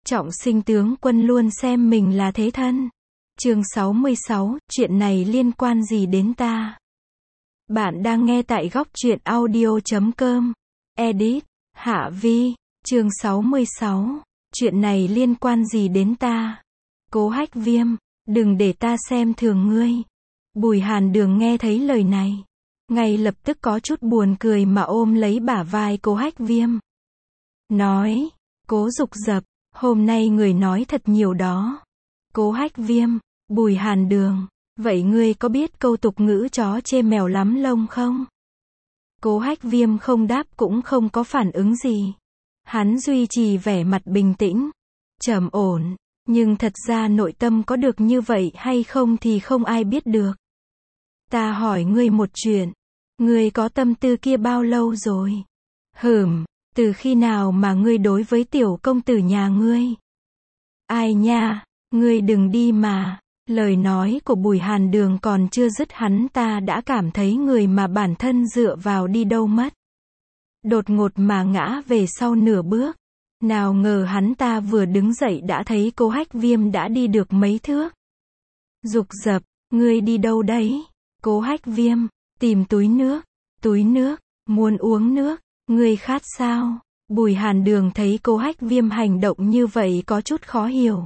Trọng sinh tướng quân luôn xem mình là thế thân. Chương 66, chuyện này liên quan gì đến ta? Bạn đang nghe tại góc truyện audio.com. Edit, Hạ Vi, chương 66, chuyện này liên quan gì đến ta? Cố Hách Viêm, đừng để ta xem thường ngươi. Bùi Hàn Đường nghe thấy lời này, ngay lập tức có chút buồn cười mà ôm lấy bả vai Cố Hách Viêm. Nói, Cố Dục Dập, hôm nay người nói thật nhiều đó. Cố Hách Viêm, Bùi Hàn Đường, vậy ngươi có biết câu tục ngữ chó chê mèo lắm lông không? Cố Hách Viêm không đáp cũng không có phản ứng gì. Hắn duy trì vẻ mặt bình tĩnh, trầm ổn, nhưng thật ra nội tâm có được như vậy hay không thì không ai biết được. Ta hỏi ngươi một chuyện, ngươi có tâm tư kia bao lâu rồi? Từ khi nào mà ngươi đối với tiểu công tử nhà ngươi? Ai nha, ngươi đừng đi mà. Lời nói của Bùi Hàn Đường còn chưa dứt hắn ta đã cảm thấy người mà bản thân dựa vào đi đâu mất. Đột ngột mà ngã về sau nửa bước. Nào ngờ hắn ta vừa đứng dậy đã thấy Cố Hách Viêm đã đi được mấy thước. Dục Dập, ngươi đi đâu đấy? Cố Hách Viêm, tìm túi nước, muốn uống nước, ngươi khát sao? Bùi Hàn Đường thấy Cố Hách Viêm hành động như vậy có chút khó hiểu.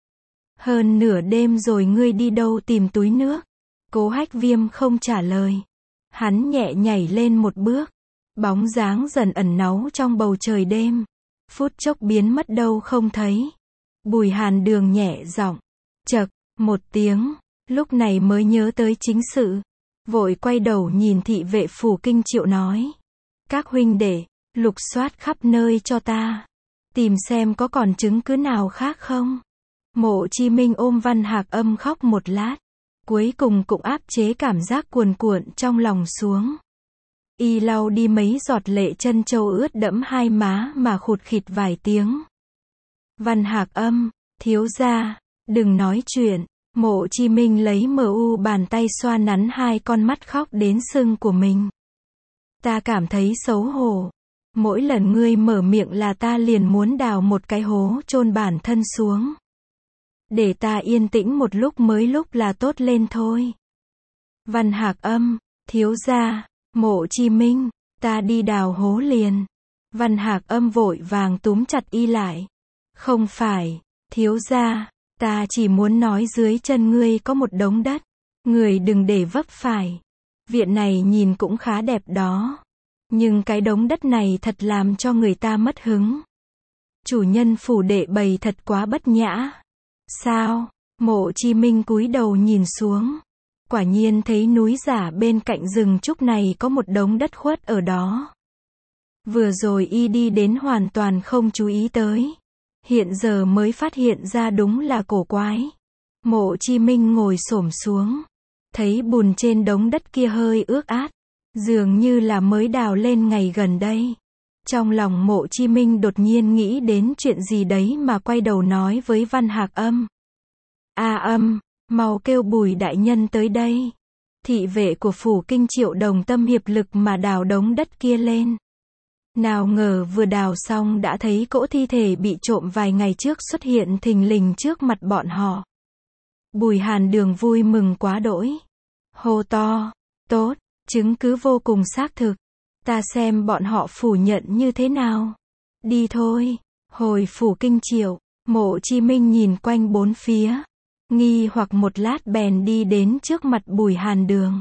Hơn nửa đêm rồi ngươi đi đâu tìm túi nước? Cố Hách Viêm không trả lời. Hắn nhẹ nhảy lên một bước. Bóng dáng dần ẩn náu trong bầu trời đêm. Phút chốc biến mất đâu không thấy. Bùi Hàn Đường nhẹ giọng, chậc, một tiếng, lúc này mới nhớ tới chính sự. Vội quay đầu nhìn thị vệ Phủ Kinh Triệu nói. Các huynh đệ, lục soát khắp nơi cho ta. Tìm xem có còn chứng cứ nào khác không? Mộ Chi Minh ôm Văn Hạc Âm khóc một lát. Cuối cùng cũng áp chế cảm giác cuồn cuộn trong lòng xuống. Y lau đi mấy giọt lệ chân châu ướt đẫm hai má mà khụt khịt vài tiếng. Văn Hạc Âm, thiếu gia, đừng nói chuyện. Mộ Chi Minh lấy bàn tay xoa nắn hai con mắt khóc đến sưng của mình. Ta cảm thấy xấu hổ. Mỗi lần ngươi mở miệng là ta liền muốn đào một cái hố chôn bản thân xuống. Để ta yên tĩnh một lúc mới lúc là tốt lên thôi. Văn Hạc Âm, thiếu gia, Mộ Chi Minh, ta đi đào hố liền. Văn Hạc Âm vội vàng túm chặt y lại. Không phải, thiếu gia, ta chỉ muốn nói dưới chân ngươi có một đống đất. Người đừng để vấp phải. Viện này nhìn cũng khá đẹp đó. Nhưng cái đống đất này thật làm cho người ta mất hứng. Chủ nhân phủ đệ bày thật quá bất nhã. Sao? Mộ Chi Minh cúi đầu nhìn xuống. Quả nhiên thấy núi giả bên cạnh rừng trúc này có một đống đất khuất ở đó. Vừa rồi y đi đến hoàn toàn không chú ý tới. Hiện giờ mới phát hiện ra đúng là cổ quái. Mộ Chi Minh ngồi xổm xuống. Thấy bùn trên đống đất kia hơi ướt át. Dường như là mới đào lên ngày gần đây. Trong lòng Mộ Chi Minh đột nhiên nghĩ đến chuyện gì đấy mà quay đầu nói với Văn Hạc Âm. Âm, mau kêu Bùi đại nhân tới đây. Thị vệ của Phủ Kinh Triệu đồng tâm hiệp lực mà đào đống đất kia lên. Nào ngờ vừa đào xong đã thấy cỗ thi thể bị trộm vài ngày trước xuất hiện thình lình trước mặt bọn họ. Bùi Hàn Đường vui mừng quá đỗi. Hô to, tốt, chứng cứ vô cùng xác thực. Ta xem bọn họ phủ nhận như thế nào. Đi thôi. Hồi Phủ Kinh Triệu, Mộ Chi Minh nhìn quanh bốn phía. Nghi hoặc một lát bèn đi đến trước mặt Bùi Hàn Đường.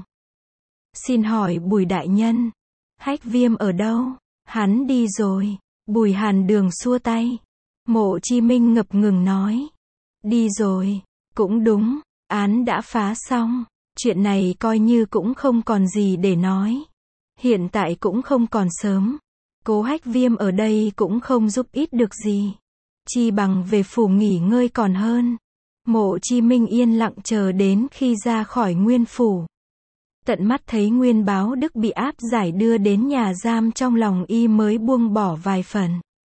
Xin hỏi Bùi đại nhân, Hách Viêm ở đâu? Hắn đi rồi. Bùi Hàn Đường xua tay. Mộ Chi Minh ngập ngừng nói. Đi rồi. Cũng đúng, án đã phá xong. Chuyện này coi như cũng không còn gì để nói. Hiện tại cũng không còn sớm. Cố Hách Viêm ở đây cũng không giúp ích được gì. Chi bằng về phủ nghỉ ngơi còn hơn. Mộ Chi Minh yên lặng chờ đến khi ra khỏi Nguyên phủ. Tận mắt thấy Nguyên Báo Đức bị áp giải đưa đến nhà giam trong lòng y mới buông bỏ vài phần.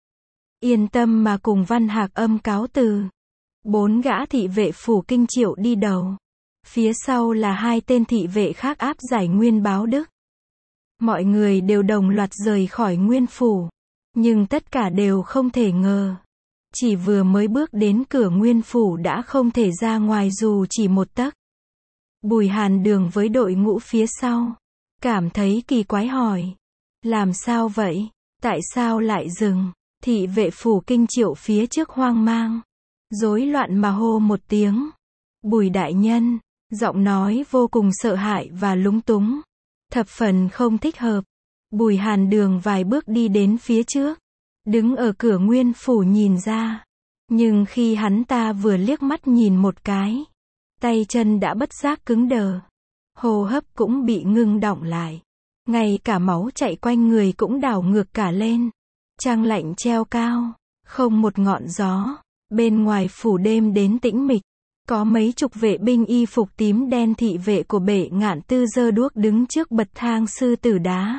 Yên tâm mà cùng Văn Hạc Âm cáo từ. 4 gã thị vệ Phủ Kinh Triệu đi đầu. Phía sau là 2 tên thị vệ khác áp giải Nguyên Báo Đức. Mọi người đều đồng loạt rời khỏi Nguyên phủ. Nhưng tất cả đều không thể ngờ. Chỉ vừa mới bước đến cửa nguyên phủ đã không thể ra ngoài dù chỉ một tấc. Bùi Hàn Đường với đội ngũ phía sau, cảm thấy kỳ quái hỏi. Làm sao vậy? Tại sao lại dừng? Thị vệ Phủ Kinh Triệu phía trước hoang mang, rối loạn mà hô một tiếng. Bùi đại nhân, giọng nói vô cùng sợ hãi và lúng túng, thập phần không thích hợp. Bùi Hàn Đường vài bước đi đến phía trước, đứng ở cửa nguyên phủ nhìn ra. Nhưng khi hắn ta vừa liếc mắt nhìn một cái, tay chân đã bất giác cứng đờ, hô hấp cũng bị ngưng đọng lại, ngay cả máu chạy quanh người cũng đảo ngược cả lên. Trăng lạnh treo cao, không một ngọn gió, bên ngoài phủ đêm đến tĩnh mịch, có mấy chục vệ binh y phục tím đen thị vệ của Bệ Ngạn Tư giơ đuốc đứng trước bậc thang sư tử đá.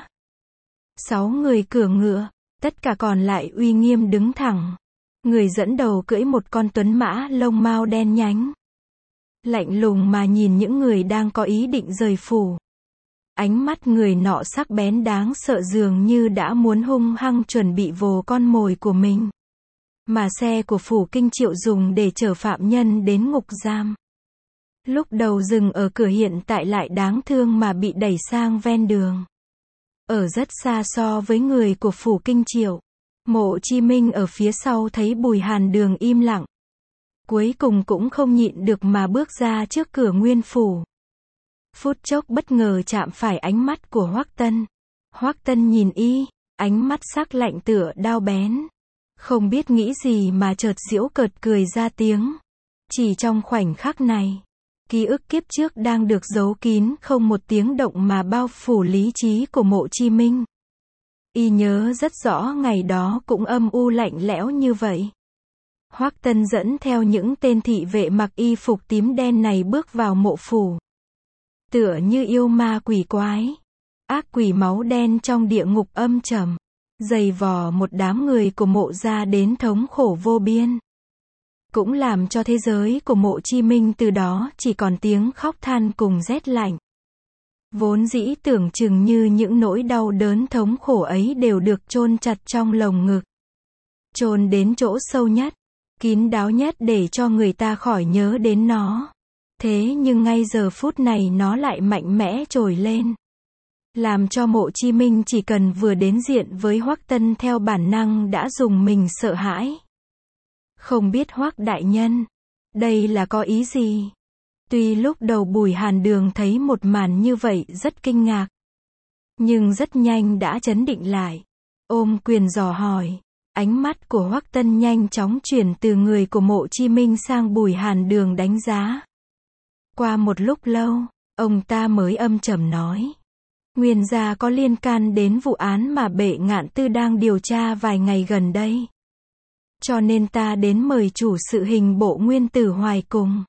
6 người cưỡi ngựa, tất cả còn lại uy nghiêm đứng thẳng. Người dẫn đầu cưỡi một con tuấn mã lông mao đen nhánh, lạnh lùng mà nhìn những người đang có ý định rời phủ. Ánh mắt người nọ sắc bén đáng sợ, dường như đã muốn hung hăng chuẩn bị vồ con mồi của mình. Mà xe của Phủ Kinh Triệu dùng để chở phạm nhân đến ngục giam, lúc đầu dừng ở cửa hiện tại lại đáng thương mà bị đẩy sang ven đường. Ở rất xa so với người của Phủ Kinh Triệu, Mộ Chi Minh ở phía sau thấy Bùi Hàn Đường im lặng, cuối cùng cũng không nhịn được mà bước ra trước cửa nguyên phủ. Phút chốc bất ngờ chạm phải ánh mắt của Hoắc Tân. Hoắc Tân nhìn y, ánh mắt sắc lạnh tựa đao bén. Không biết nghĩ gì mà chợt giễu cợt cười ra tiếng. Chỉ trong khoảnh khắc này, ký ức kiếp trước đang được giấu kín không một tiếng động mà bao phủ lý trí của Mộ Chi Minh. Y nhớ rất rõ ngày đó cũng âm u lạnh lẽo như vậy. Hoắc Tân dẫn theo những tên thị vệ mặc y phục tím đen này bước vào mộ phủ. Tựa như yêu ma quỷ quái, ác quỷ máu đen trong địa ngục âm trầm, giày vò một đám người của Mộ gia đến thống khổ vô biên. Cũng làm cho thế giới của Mộ Chi Minh từ đó chỉ còn tiếng khóc than cùng rét lạnh. Vốn dĩ tưởng chừng như những nỗi đau đớn thống khổ ấy đều được chôn chặt trong lồng ngực, chôn đến chỗ sâu nhất, kín đáo nhất để cho người ta khỏi nhớ đến nó. Thế nhưng ngay giờ phút này nó lại mạnh mẽ trồi lên, làm cho Mộ Chi Minh chỉ cần vừa đến diện với Hoắc Tân theo bản năng đã dùng mình sợ hãi. Không biết Hoắc đại nhân, đây là có ý gì? Tuy lúc đầu Bùi Hàn Đường thấy một màn như vậy rất kinh ngạc, nhưng rất nhanh đã trấn định lại, ôm quyền dò hỏi. Ánh mắt của Hoắc Tân nhanh chóng chuyển từ người của Mộ Chi Minh sang Bùi Hàn Đường đánh giá. Qua một lúc lâu, ông ta mới âm trầm nói. Nguyên gia có liên can đến vụ án mà Bệ Ngạn Tư đang điều tra vài ngày gần đây. Cho nên ta đến mời chủ sự hình bộ Nguyên Tử Hoài cùng.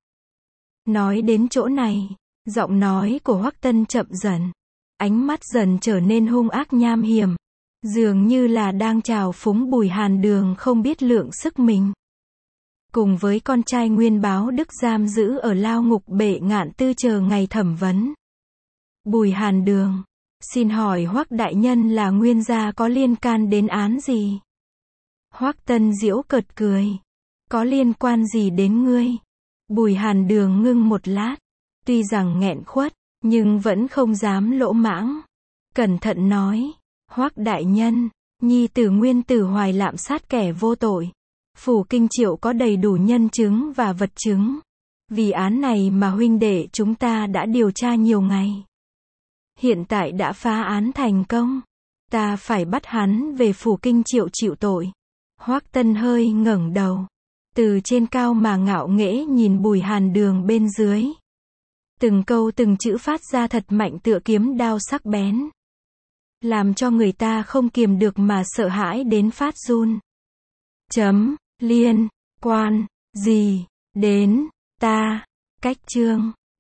Nói đến chỗ này, giọng nói của Hoắc Tân chậm dần, ánh mắt dần trở nên hung ác nham hiểm, dường như là đang trào phúng Bùi Hàn Đường không biết lượng sức mình. Cùng với con trai Nguyên Báo Đức giam giữ ở lao ngục Bệ Ngạn Tư chờ ngày thẩm vấn. Bùi Hàn Đường, xin hỏi Hoắc đại nhân là Nguyên gia có liên can đến án gì? Hoắc Tân giễu cợt cười. Có liên quan gì đến ngươi? Bùi Hàn Đường ngưng một lát, tuy rằng nghẹn khuất, nhưng vẫn không dám lỗ mãng. Cẩn thận nói, Hoắc đại nhân, nhi tử Nguyên Tử Hoài lạm sát kẻ vô tội. Phủ Kinh Triệu có đầy đủ nhân chứng và vật chứng. Vì án này mà huynh đệ chúng ta đã điều tra nhiều ngày. Hiện tại đã phá án thành công. Ta phải bắt hắn về Phủ Kinh Triệu chịu tội. Hoắc Tân hơi ngẩng đầu, từ trên cao mà ngạo nghễ nhìn Bùi Hàn Đường bên dưới. Từng câu từng chữ phát ra thật mạnh tựa kiếm đao sắc bén, làm cho người ta không kiềm được mà sợ hãi đến phát run. Liên quan gì đến ta? Cách chương